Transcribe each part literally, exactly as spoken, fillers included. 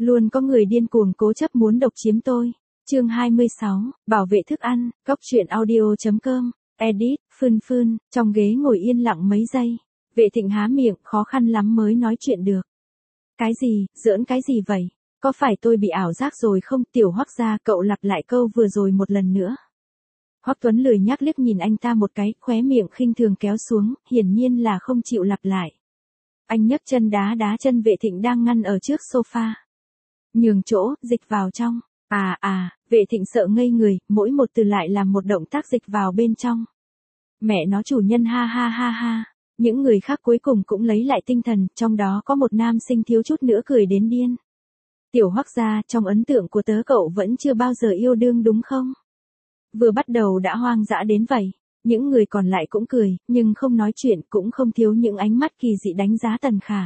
Luôn có người điên cuồng cố chấp muốn độc chiếm tôi. Chương hai mươi sáu, bảo vệ thức ăn, góc truyện audio chấm com, edit, Phương Phương, trong ghế ngồi yên lặng mấy giây. Vệ Thịnh há miệng, khó khăn lắm mới nói chuyện được. Cái gì, giỡn cái gì vậy? Có phải tôi bị ảo giác rồi không? Tiểu Hoắc gia, cậu lặp lại câu vừa rồi một lần nữa. Hoắc Tuấn lười nhác liếc nhìn anh ta một cái, khóe miệng khinh thường kéo xuống, hiển nhiên là không chịu lặp lại. Anh nhấc chân đá đá chân Vệ Thịnh đang ngăn ở trước sofa. Nhường chỗ, dịch vào trong. À à, Vệ Thịnh sợ ngây người, mỗi một từ lại làm một động tác dịch vào bên trong. Mẹ nó chủ nhân ha ha ha ha. Những người khác cuối cùng cũng lấy lại tinh thần, trong đó có một nam sinh thiếu chút nữa cười đến điên. Tiểu Hoắc gia, trong ấn tượng của tớ cậu vẫn chưa bao giờ yêu đương đúng không? Vừa bắt đầu đã hoang dã đến vậy. Những người còn lại cũng cười, nhưng không nói chuyện, cũng không thiếu những ánh mắt kỳ dị đánh giá Tần Khả.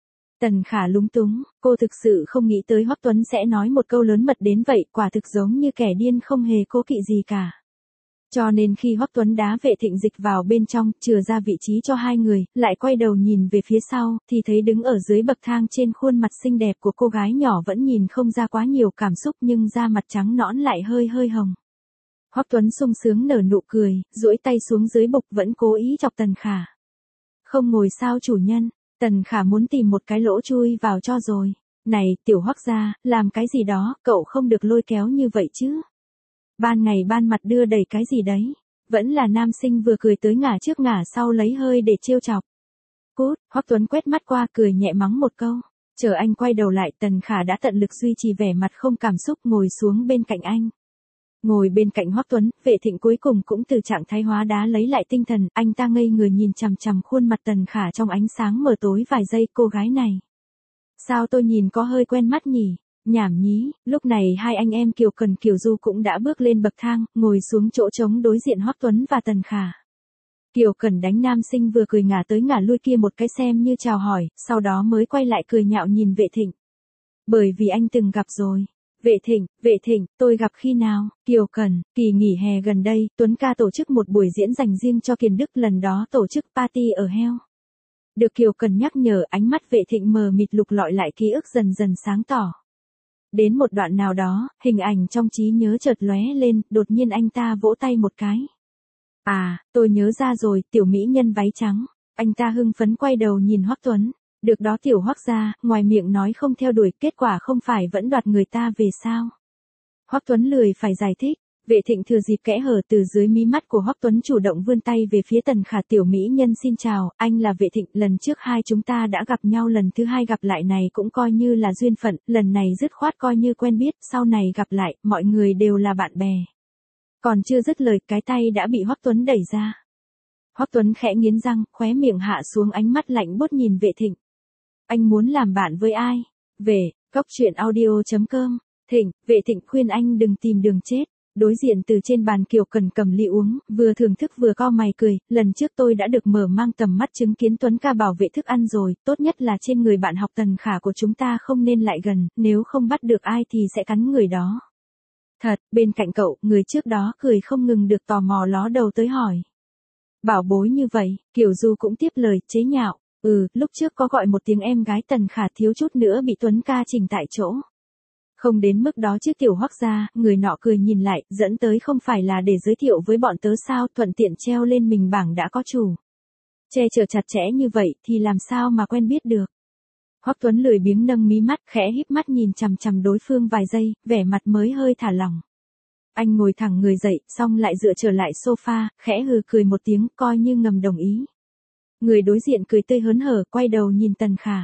Tần Khả lúng túng, cô thực sự không nghĩ tới Hoắc Tuấn sẽ nói một câu lớn mật đến vậy, quả thực giống như kẻ điên không hề cố kỵ gì cả. Cho nên khi Hoắc Tuấn đá Vệ Thịnh dịch vào bên trong, chừa ra vị trí cho hai người, lại quay đầu nhìn về phía sau, thì thấy đứng ở dưới bậc thang trên khuôn mặt xinh đẹp của cô gái nhỏ vẫn nhìn không ra quá nhiều cảm xúc nhưng da mặt trắng nõn lại hơi hơi hồng. Hoắc Tuấn sung sướng nở nụ cười, duỗi tay xuống dưới bục vẫn cố ý chọc Tần Khả. Không ngồi sao chủ nhân, Tần Khả muốn tìm một cái lỗ chui vào cho rồi. Này, Tiểu Hoắc gia, làm cái gì đó, cậu không được lôi kéo như vậy chứ. Ban ngày ban mặt đưa đầy cái gì đấy. Vẫn là nam sinh vừa cười tới ngả trước ngả sau lấy hơi để trêu chọc. Cút, Hoắc Tuấn quét mắt qua cười nhẹ mắng một câu. Chờ anh quay đầu lại, Tần Khả đã tận lực duy trì vẻ mặt không cảm xúc ngồi xuống bên cạnh anh. Ngồi bên cạnh Hoắc Tuấn, Vệ Thịnh cuối cùng cũng từ trạng thái hóa đá lấy lại tinh thần, anh ta ngây người nhìn chằm chằm khuôn mặt Tần Khả trong ánh sáng mờ tối vài giây, cô gái này. Sao tôi nhìn có hơi quen mắt nhỉ? Nhảm nhí, lúc này hai anh em Kiều Cần Kiều Du cũng đã bước lên bậc thang, ngồi xuống chỗ trống đối diện Hoắc Tuấn và Tần Khả. Kiều Cần đánh nam sinh vừa cười ngả tới ngả lui kia một cái xem như chào hỏi, sau đó mới quay lại cười nhạo nhìn Vệ Thịnh. Bởi vì anh từng gặp rồi. Vệ Thịnh, Vệ Thịnh, tôi gặp khi nào? Kiều Cần, kỳ nghỉ hè gần đây, Tuấn ca tổ chức một buổi diễn dành riêng cho Kiền Đức, lần đó tổ chức party ở heo. Được Kiều Cần nhắc nhở, ánh mắt Vệ Thịnh mờ mịt lục lọi lại ký ức dần dần sáng tỏ. Đến một đoạn nào đó, hình ảnh trong trí nhớ chợt lóe lên, đột nhiên anh ta vỗ tay một cái. À, tôi nhớ ra rồi, tiểu mỹ nhân váy trắng. Anh ta hưng phấn quay đầu nhìn Hoắc Tuấn. Được đó Tiểu Hoắc gia, ngoài miệng nói không theo đuổi, kết quả không phải vẫn đoạt người ta về sao? Hoắc Tuấn lười phải giải thích. Vệ Thịnh thừa dịp kẽ hở từ dưới mí mắt của Hoắc Tuấn chủ động vươn tay về phía Tần Khả. Tiểu mỹ nhân xin chào, anh là Vệ Thịnh, lần trước hai chúng ta đã gặp nhau, lần thứ hai gặp lại này cũng coi như là duyên phận, lần này dứt khoát coi như quen biết, sau này gặp lại, mọi người đều là bạn bè. Còn chưa dứt lời, cái tay đã bị Hoắc Tuấn đẩy ra. Hoắc Tuấn khẽ nghiến răng, khóe miệng hạ xuống, ánh mắt lạnh buốt nhìn Vệ Thịnh. Anh muốn làm bạn với ai? Về, góc truyện audio chấm com, Thịnh, Vệ Thịnh khuyên anh đừng tìm đường chết. Đối diện từ trên bàn Kiều Cần cầm ly uống, vừa thưởng thức vừa cau mày cười, lần trước tôi đã được mở mang tầm mắt chứng kiến Tuấn ca bảo vệ thức ăn rồi, tốt nhất là trên người bạn học Tần Khả của chúng ta không nên lại gần, nếu không bắt được ai thì sẽ cắn người đó. Thật, bên cạnh cậu, người trước đó cười không ngừng được tò mò ló đầu tới hỏi. Bảo bối như vậy, Kiều Du cũng tiếp lời, chế nhạo, ừ, lúc trước có gọi một tiếng em gái Tần Khả thiếu chút nữa bị Tuấn ca chỉnh tại chỗ. Không đến mức đó chứ Tiểu Hoắc gia, người nọ cười nhìn lại, dẫn tới không phải là để giới thiệu với bọn tớ sao, thuận tiện treo lên mình bảng đã có chủ. Che chở chặt chẽ như vậy thì làm sao mà quen biết được. Hoắc Tuấn lười biếng nâng mí mắt, khẽ híp mắt nhìn chằm chằm đối phương vài giây, vẻ mặt mới hơi thả lỏng. Anh ngồi thẳng người dậy, xong lại dựa trở lại sofa, khẽ hừ cười một tiếng, coi như ngầm đồng ý. Người đối diện cười tươi hớn hở, quay đầu nhìn Tần Khả.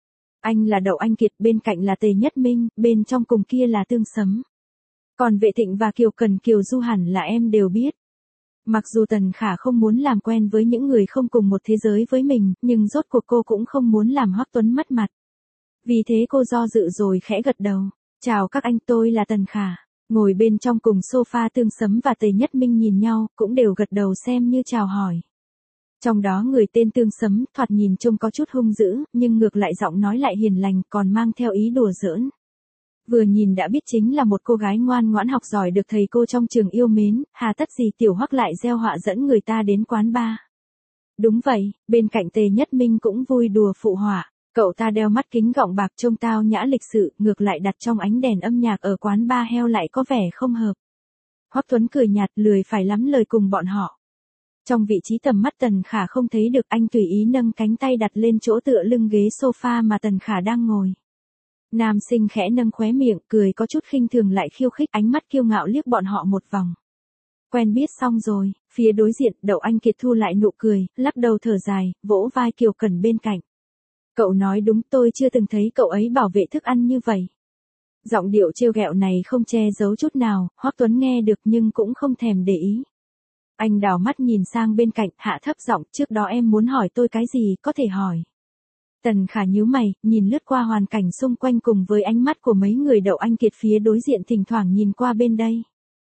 Anh là Đậu Anh Kiệt, bên cạnh là Tề Nhất Minh, bên trong cùng kia là Tương Sấm. Còn Vệ Thịnh và Kiều Cần Kiều Du hẳn là em đều biết. Mặc dù Tần Khả không muốn làm quen với những người không cùng một thế giới với mình, nhưng rốt cuộc cô cũng không muốn làm Hoắc Tuấn mất mặt. Vì thế cô do dự rồi khẽ gật đầu. Chào các anh, tôi là Tần Khả. Ngồi bên trong cùng sofa Tương Sấm và Tề Nhất Minh nhìn nhau, cũng đều gật đầu xem như chào hỏi. Trong đó người tên Tương Sấm thoạt nhìn trông có chút hung dữ, nhưng ngược lại giọng nói lại hiền lành, còn mang theo ý đùa giỡn. Vừa nhìn đã biết chính là một cô gái ngoan ngoãn học giỏi được thầy cô trong trường yêu mến, hà tất gì Tiểu Hoắc lại gieo họa dẫn người ta đến quán bar. Đúng vậy, bên cạnh Tề Nhất Minh cũng vui đùa phụ họa. Cậu ta đeo mắt kính gọng bạc trông tao nhã lịch sự, ngược lại đặt trong ánh đèn âm nhạc ở quán bar heo lại có vẻ không hợp. Hoắc Tuấn cười nhạt, lười phải lắm lời cùng bọn họ. Trong vị trí tầm mắt Tần Khả không thấy được, anh tùy ý nâng cánh tay đặt lên chỗ tựa lưng ghế sofa mà Tần Khả đang ngồi. Nam sinh khẽ nâng khóe miệng, cười có chút khinh thường lại khiêu khích, ánh mắt kiêu ngạo liếc bọn họ một vòng. Quen biết xong rồi, phía đối diện, Đậu Anh Kiệt thu lại nụ cười, lắc đầu thở dài, vỗ vai Kiều Cẩn bên cạnh. Cậu nói đúng, tôi chưa từng thấy cậu ấy bảo vệ thức ăn như vậy. Giọng điệu trêu ghẹo này không che giấu chút nào, Hoắc Tuấn nghe được nhưng cũng không thèm để ý. Anh đảo mắt nhìn sang bên cạnh, hạ thấp giọng, trước đó em muốn hỏi tôi cái gì, có thể hỏi. Tần Khả nhíu mày, nhìn lướt qua hoàn cảnh xung quanh cùng với ánh mắt của mấy người Đậu Anh Kiệt phía đối diện thỉnh thoảng nhìn qua bên đây.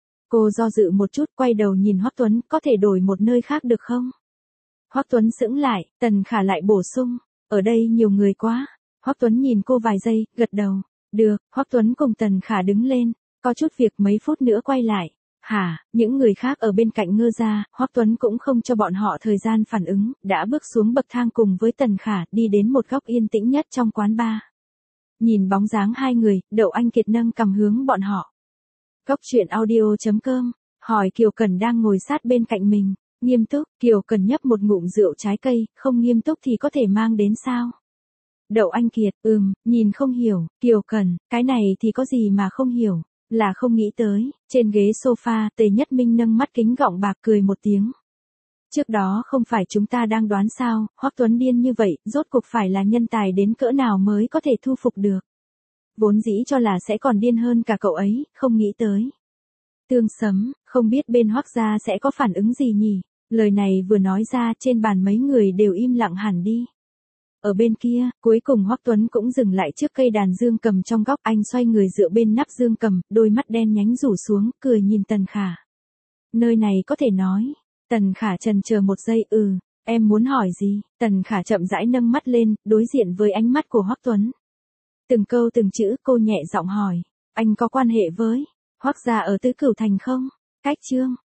Cô do dự một chút, quay đầu nhìn Hoắc Tuấn, có thể đổi một nơi khác được không? Hoắc Tuấn sững lại, Tần Khả lại bổ sung, ở đây nhiều người quá. Hoắc Tuấn nhìn cô vài giây, gật đầu. Được, Hoắc Tuấn cùng Tần Khả đứng lên, có chút việc mấy phút nữa quay lại. Hả, những người khác ở bên cạnh ngơ ra, Hoắc Tuấn cũng không cho bọn họ thời gian phản ứng, đã bước xuống bậc thang cùng với Tần Khả, đi đến một góc yên tĩnh nhất trong quán bar. Nhìn bóng dáng hai người, Đậu Anh Kiệt nâng cầm hướng bọn họ. Góc chuyện audio chấm com, hỏi Kiều Cẩn đang ngồi sát bên cạnh mình, nghiêm túc, Kiều Cẩn nhấp một ngụm rượu trái cây, không nghiêm túc thì có thể mang đến sao? Đậu Anh Kiệt, ừm, nhìn không hiểu, Kiều Cẩn, cái này thì có gì mà không hiểu, là không nghĩ tới. Trên ghế sofa, Tề Nhất Minh nâng mắt kính gọng bạc cười một tiếng. Trước đó không phải chúng ta đang đoán sao, Hoắc Tuấn điên như vậy, rốt cuộc phải là nhân tài đến cỡ nào mới có thể thu phục được. Vốn dĩ cho là sẽ còn điên hơn cả cậu ấy, không nghĩ tới. Tương Sấm, không biết bên Hoắc gia sẽ có phản ứng gì nhỉ? Lời này vừa nói ra, trên bàn mấy người đều im lặng hẳn đi. Ở bên kia, cuối cùng Hoắc Tuấn cũng dừng lại trước cây đàn dương cầm trong góc, anh xoay người dựa bên nắp dương cầm, đôi mắt đen nhánh rủ xuống, cười nhìn Tần Khả. Nơi này có thể nói. Tần Khả chần chờ một giây, ừ, em muốn hỏi gì? Tần Khả chậm rãi nâng mắt lên, đối diện với ánh mắt của Hoắc Tuấn. Từng câu từng chữ cô nhẹ giọng hỏi, anh có quan hệ với Hoắc gia ở Tứ Cửu Thành không? Cách Trương,